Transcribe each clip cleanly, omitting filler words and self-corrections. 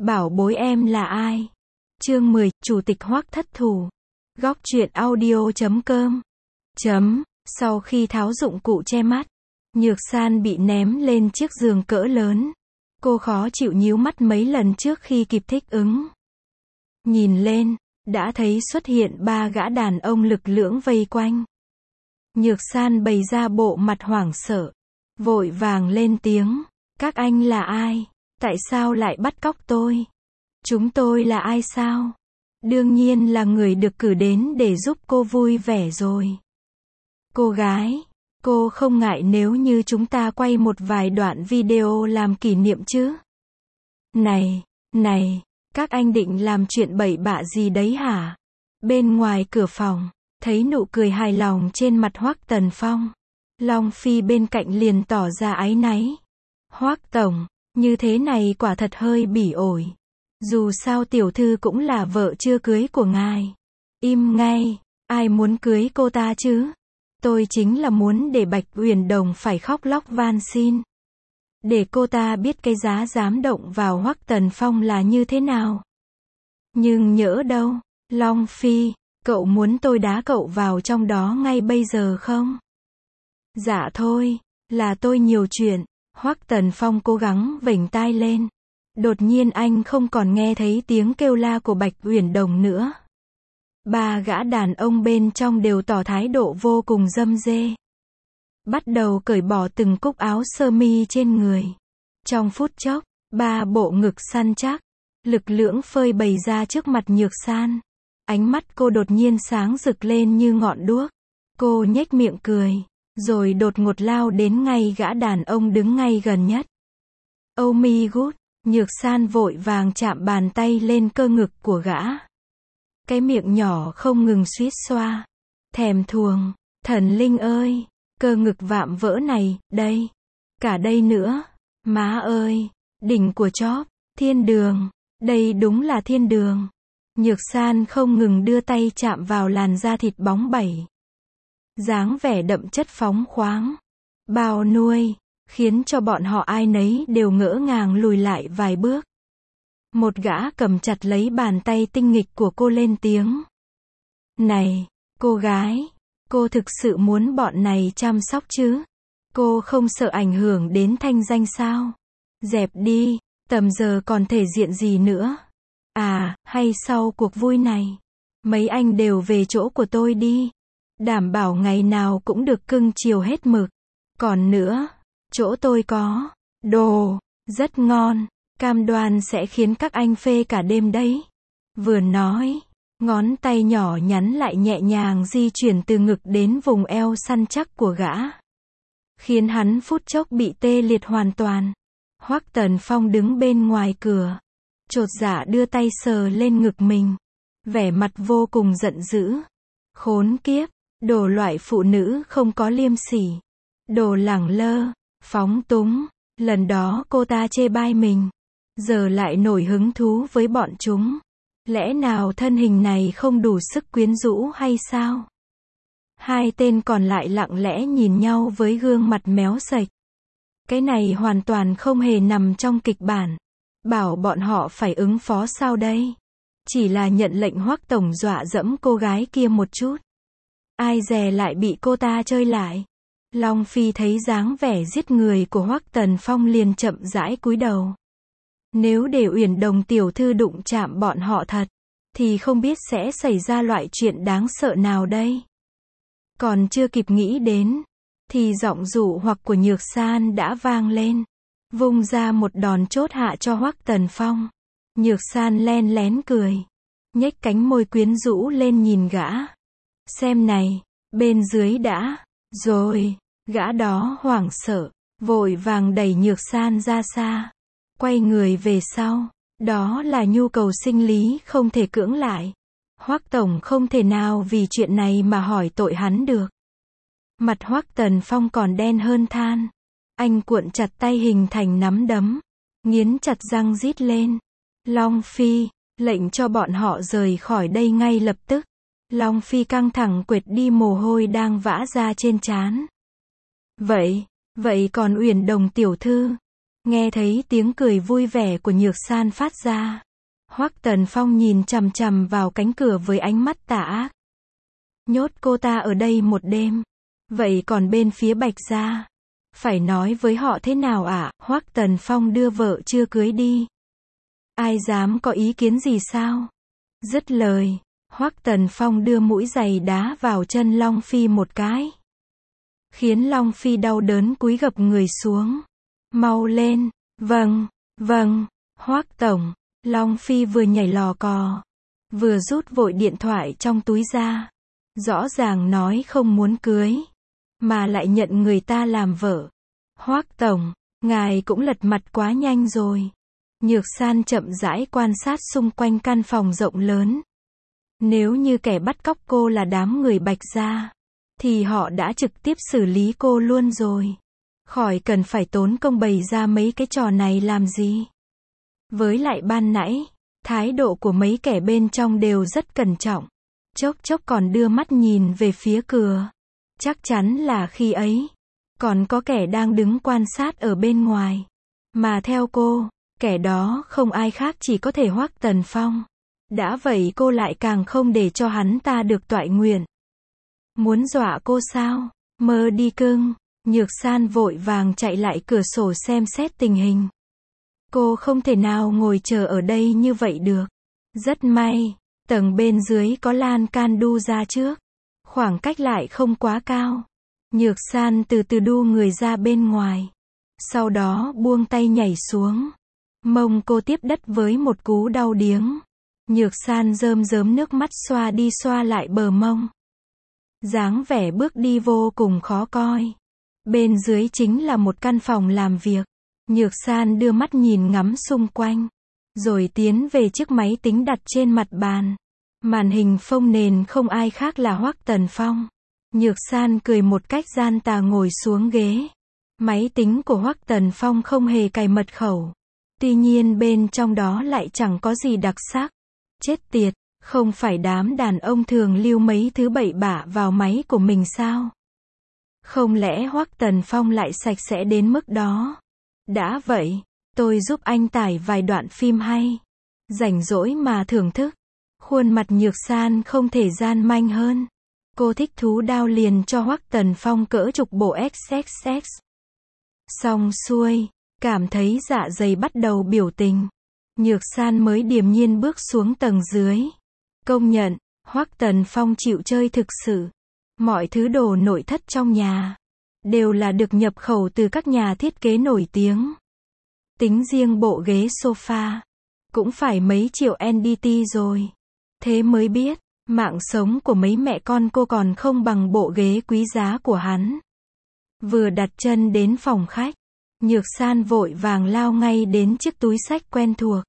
Bảo bối em là ai? Chương 10, Chủ tịch Hoắc thất thủ. Góc truyện audio.com. Sau khi tháo dụng cụ che mắt, Nhược San bị ném lên chiếc giường cỡ lớn. Cô khó chịu nhíu mắt mấy lần trước khi kịp thích ứng. Nhìn lên, đã thấy xuất hiện 3 gã đàn ông lực lưỡng vây quanh. Nhược San bày ra bộ mặt hoảng sợ, vội vàng lên tiếng, các anh là ai? Tại sao lại bắt cóc tôi? Chúng tôi là ai sao? Đương nhiên là người được cử đến để giúp cô vui vẻ rồi. Cô gái, cô không ngại nếu như chúng ta quay một vài đoạn video làm kỷ niệm chứ? Này, các anh định làm chuyện bậy bạ gì đấy hả? Bên ngoài cửa phòng, thấy nụ cười hài lòng trên mặt Hoắc Tần Phong. Long Phi bên cạnh liền tỏ ra áy náy. Hoắc tổng, như thế này quả thật hơi bỉ ổi. Dù sao tiểu thư cũng là vợ chưa cưới của ngài. Im ngay, ai muốn cưới cô ta chứ? Tôi chính là muốn để Bạch Uyển Đồng phải khóc lóc van xin. Để cô ta biết cái giá dám động vào Hoắc Tần Phong là như thế nào. Nhưng nhỡ đâu, Long Phi, cậu muốn tôi đá cậu vào trong đó ngay bây giờ không? Dạ thôi, là tôi nhiều chuyện. Hoắc Tần Phong cố gắng vểnh tai lên. Đột nhiên anh không còn nghe thấy tiếng kêu la của Bạch Uyển Đồng nữa. 3 gã đàn ông bên trong đều tỏ thái độ vô cùng râm rê. Bắt đầu cởi bỏ từng cúc áo sơ mi trên người. Trong phút chốc, 3 bộ ngực săn chắc, lực lưỡng phơi bày ra trước mặt Nhược San. Ánh mắt cô đột nhiên sáng rực lên như ngọn đuốc. Cô nhếch miệng cười, rồi đột ngột lao đến ngay gã đàn ông đứng ngay gần nhất. Oh my god, Nhược San vội vàng chạm bàn tay lên cơ ngực của gã. Cái miệng nhỏ không ngừng suýt xoa. Thèm thuồng, thần linh ơi, cơ ngực vạm vỡ này, đây, cả đây nữa. Má ơi, đỉnh của chóp, thiên đường, đây đúng là thiên đường. Nhược San không ngừng đưa tay chạm vào làn da thịt bóng bẩy. Dáng vẻ đậm chất phóng khoáng, bao nuôi, khiến cho bọn họ ai nấy đều ngỡ ngàng lùi lại vài bước. Một gã cầm chặt lấy bàn tay tinh nghịch của cô lên tiếng. Này, cô gái, cô thực sự muốn bọn này chăm sóc chứ? Cô không sợ ảnh hưởng đến thanh danh sao? Dẹp đi, tầm giờ còn thể diện gì nữa? À, hay sau cuộc vui này, mấy anh đều về chỗ của tôi đi. Đảm bảo ngày nào cũng được cưng chiều hết mực. Còn nữa, chỗ tôi có đồ rất ngon, cam đoan sẽ khiến các anh phê cả đêm đấy. Vừa nói, ngón tay nhỏ nhắn lại nhẹ nhàng di chuyển từ ngực đến vùng eo săn chắc của gã, khiến hắn phút chốc bị tê liệt hoàn toàn. Hoắc Tần Phong đứng bên ngoài cửa, chột dạ đưa tay sờ lên ngực mình, vẻ mặt vô cùng giận dữ. Khốn kiếp, đồ loại phụ nữ không có liêm sỉ, đồ lẳng lơ, phóng túng. Lần đó cô ta chê bai mình, giờ lại nổi hứng thú với bọn chúng. Lẽ nào thân hình này không đủ sức quyến rũ hay sao? Hai tên còn lại lặng lẽ nhìn nhau với gương mặt méo sạch. Cái này hoàn toàn không hề nằm trong kịch bản. Bảo bọn họ phải ứng phó sao đây? Chỉ là nhận lệnh Hoắc tổng dọa dẫm cô gái kia một chút. Ai dè lại bị cô ta chơi lại. Long Phi thấy dáng vẻ giết người của Hoắc Tần Phong liền chậm rãi cúi đầu. Nếu để Uyển Đồng tiểu thư đụng chạm bọn họ thật, thì không biết sẽ xảy ra loại chuyện đáng sợ nào đây. Còn chưa kịp nghĩ đến, thì giọng dụ hoặc của Nhược San đã vang lên, vung ra một đòn chốt hạ cho Hoắc Tần Phong. Nhược San len lén cười, nhếch cánh môi quyến rũ lên nhìn gã. Xem này, bên dưới đã, rồi, gã đó hoảng sợ, vội vàng đẩy Nhược San ra xa, quay người về sau. Đó là nhu cầu sinh lý không thể cưỡng lại. Hoắc tổng không thể nào vì chuyện này mà hỏi tội hắn được. Mặt Hoắc Tần Phong còn đen hơn than. Anh cuộn chặt tay hình thành nắm đấm, nghiến chặt răng rít lên. Long Phi, lệnh cho bọn họ rời khỏi đây ngay lập tức. Long Phi căng thẳng quệt đi mồ hôi đang vã ra trên trán. Vậy còn Uyển Đồng tiểu thư, Nghe thấy tiếng cười vui vẻ của Nhược San phát ra. Hoắc Tần Phong nhìn chằm chằm vào cánh cửa với ánh mắt tà ác. Nhốt cô ta ở đây một đêm. Vậy còn bên phía Bạch gia? Phải nói với họ thế nào ạ? Hoắc Tần Phong đưa vợ chưa cưới đi. Ai dám có ý kiến gì sao? Dứt lời, Hoắc Tần Phong đưa mũi giày đá vào chân Long Phi một cái. Khiến Long Phi đau đớn cúi gập người xuống. Mau lên, vâng, Hoắc tổng. Long Phi vừa nhảy lò cò, vừa rút vội điện thoại trong túi ra. Rõ ràng nói không muốn cưới, mà lại nhận người ta làm vợ. Hoắc tổng, ngài cũng lật mặt quá nhanh rồi. Nhược San chậm rãi quan sát xung quanh căn phòng rộng lớn. Nếu như kẻ bắt cóc cô là đám người Bạch gia, thì họ đã trực tiếp xử lý cô luôn rồi. Khỏi cần phải tốn công bày ra mấy cái trò này làm gì. Với lại ban nãy, thái độ của mấy kẻ bên trong đều rất cẩn trọng. Chốc chốc còn đưa mắt nhìn về phía cửa. Chắc chắn là khi ấy, còn có kẻ đang đứng quan sát ở bên ngoài. Mà theo cô, kẻ đó không ai khác chỉ có thể Hoắc Tần Phong. Đã vậy cô lại càng không để cho hắn ta được toại nguyện. Muốn dọa cô sao? Mơ đi cưng. Nhược San vội vàng chạy lại cửa sổ xem xét tình hình. Cô không thể nào ngồi chờ ở đây như vậy được. Rất may, tầng bên dưới có lan can đu ra trước. Khoảng cách lại không quá cao. Nhược San từ từ đu người ra bên ngoài. Sau đó buông tay nhảy xuống. Mông cô tiếp đất với một cú đau điếng. Nhược San rơm rớm nước mắt xoa đi xoa lại bờ mông. Dáng vẻ bước đi vô cùng khó coi. Bên dưới chính là một căn phòng làm việc. Nhược San đưa mắt nhìn ngắm xung quanh, rồi tiến về chiếc máy tính đặt trên mặt bàn. Màn hình phông nền không ai khác là Hoắc Tần Phong. Nhược San cười một cách gian tà ngồi xuống ghế. Máy tính của Hoắc Tần Phong không hề cài mật khẩu. Tuy nhiên bên trong đó lại chẳng có gì đặc sắc. Chết tiệt, không phải đám đàn ông thường lưu mấy thứ bậy bạ vào máy của mình sao? Không lẽ Hoắc Tần Phong lại sạch sẽ đến mức đó? Đã vậy, tôi giúp anh tải vài đoạn phim hay. Rảnh rỗi mà thưởng thức. Khuôn mặt Nhược San không thể gian manh hơn. Cô thích thú đao liền cho Hoắc Tần Phong cỡ chục bộ XXX. Xong xuôi, cảm thấy dạ dày bắt đầu biểu tình. Nhược San mới điềm nhiên bước xuống tầng dưới. Công nhận, Hoắc Tần Phong chịu chơi thực sự. Mọi thứ đồ nội thất trong nhà đều là được nhập khẩu từ các nhà thiết kế nổi tiếng. Tính riêng bộ ghế sofa cũng phải mấy triệu NDT rồi. Thế mới biết, mạng sống của mấy mẹ con cô còn không bằng bộ ghế quý giá của hắn. Vừa đặt chân đến phòng khách, Nhược San vội vàng lao ngay đến chiếc túi xách quen thuộc.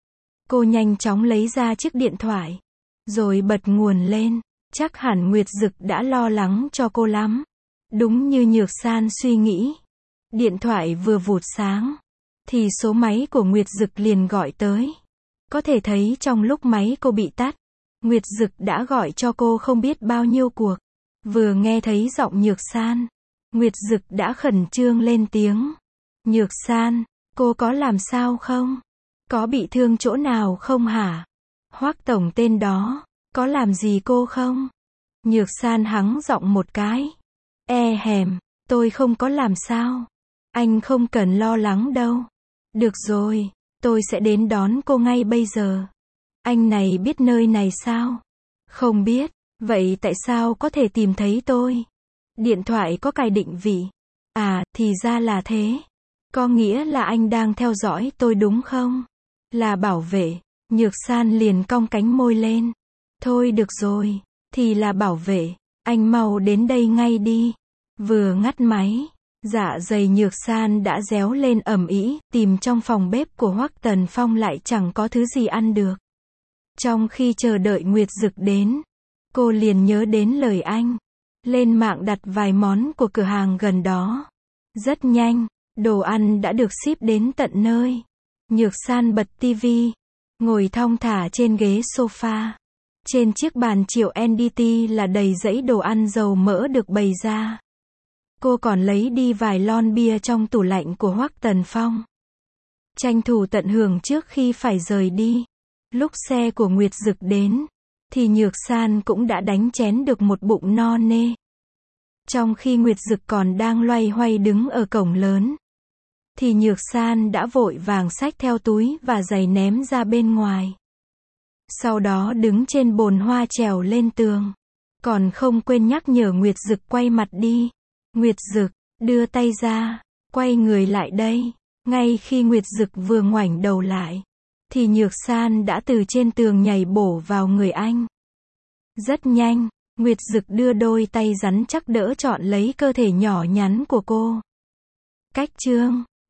Cô nhanh chóng lấy ra chiếc điện thoại, rồi bật nguồn lên. Chắc hẳn Nguyệt Dực đã lo lắng cho cô lắm. Đúng như Nhược San suy nghĩ. Điện thoại vừa vụt sáng, thì số máy của Nguyệt Dực liền gọi tới. Có thể thấy trong lúc máy cô bị tắt, Nguyệt Dực đã gọi cho cô không biết bao nhiêu cuộc. Vừa nghe thấy giọng Nhược San, Nguyệt Dực đã khẩn trương lên tiếng. Nhược San, cô có làm sao không? Có bị thương chỗ nào không hả? Hoắc tổng tên đó, có làm gì cô không? Nhược San hắng giọng một cái. Hèm, tôi không có làm sao. Anh không cần lo lắng đâu. Được rồi, tôi sẽ đến đón cô ngay bây giờ. Anh này biết nơi này sao? Không biết, vậy tại sao có thể tìm thấy tôi? Điện thoại có cài định vị. À, thì ra là thế. Có nghĩa là anh đang theo dõi tôi đúng không? Là bảo vệ. Nhược San liền cong cánh môi lên. Thôi được rồi, thì là bảo vệ. Anh mau đến đây ngay đi. Vừa ngắt máy, dạ dày Nhược San đã réo lên ầm ĩ, tìm trong phòng bếp của Hoắc Tần Phong lại chẳng có thứ gì ăn được. Trong khi chờ đợi Nguyệt Dực đến, cô liền nhớ đến lời anh. Lên mạng đặt vài món của cửa hàng gần đó. Rất nhanh, đồ ăn đã được ship đến tận nơi. Nhược San bật tivi, ngồi thong thả trên ghế sofa. Trên chiếc bàn triệu NDT là đầy dãy đồ ăn dầu mỡ được bày ra. Cô còn lấy đi vài lon bia trong tủ lạnh của Hoắc Tần Phong. tranh thủ tận hưởng trước khi phải rời đi. Lúc xe của Nguyệt Dực đến, thì Nhược San cũng đã đánh chén được một bụng no nê. Trong khi Nguyệt Dực còn đang loay hoay đứng ở cổng lớn, thì Nhược San đã vội vàng xách theo túi và giày ném ra bên ngoài. Sau đó đứng trên bồn hoa trèo lên tường, còn không quên nhắc nhở Nguyệt Dực quay mặt đi. Nguyệt Dực, đưa tay ra, quay người lại đây. Ngay khi Nguyệt Dực vừa ngoảnh đầu lại, thì Nhược San đã từ trên tường nhảy bổ vào người anh. Rất nhanh, Nguyệt Dực đưa đôi tay rắn chắc đỡ trọn lấy cơ thể nhỏ nhắn của cô. Cách chương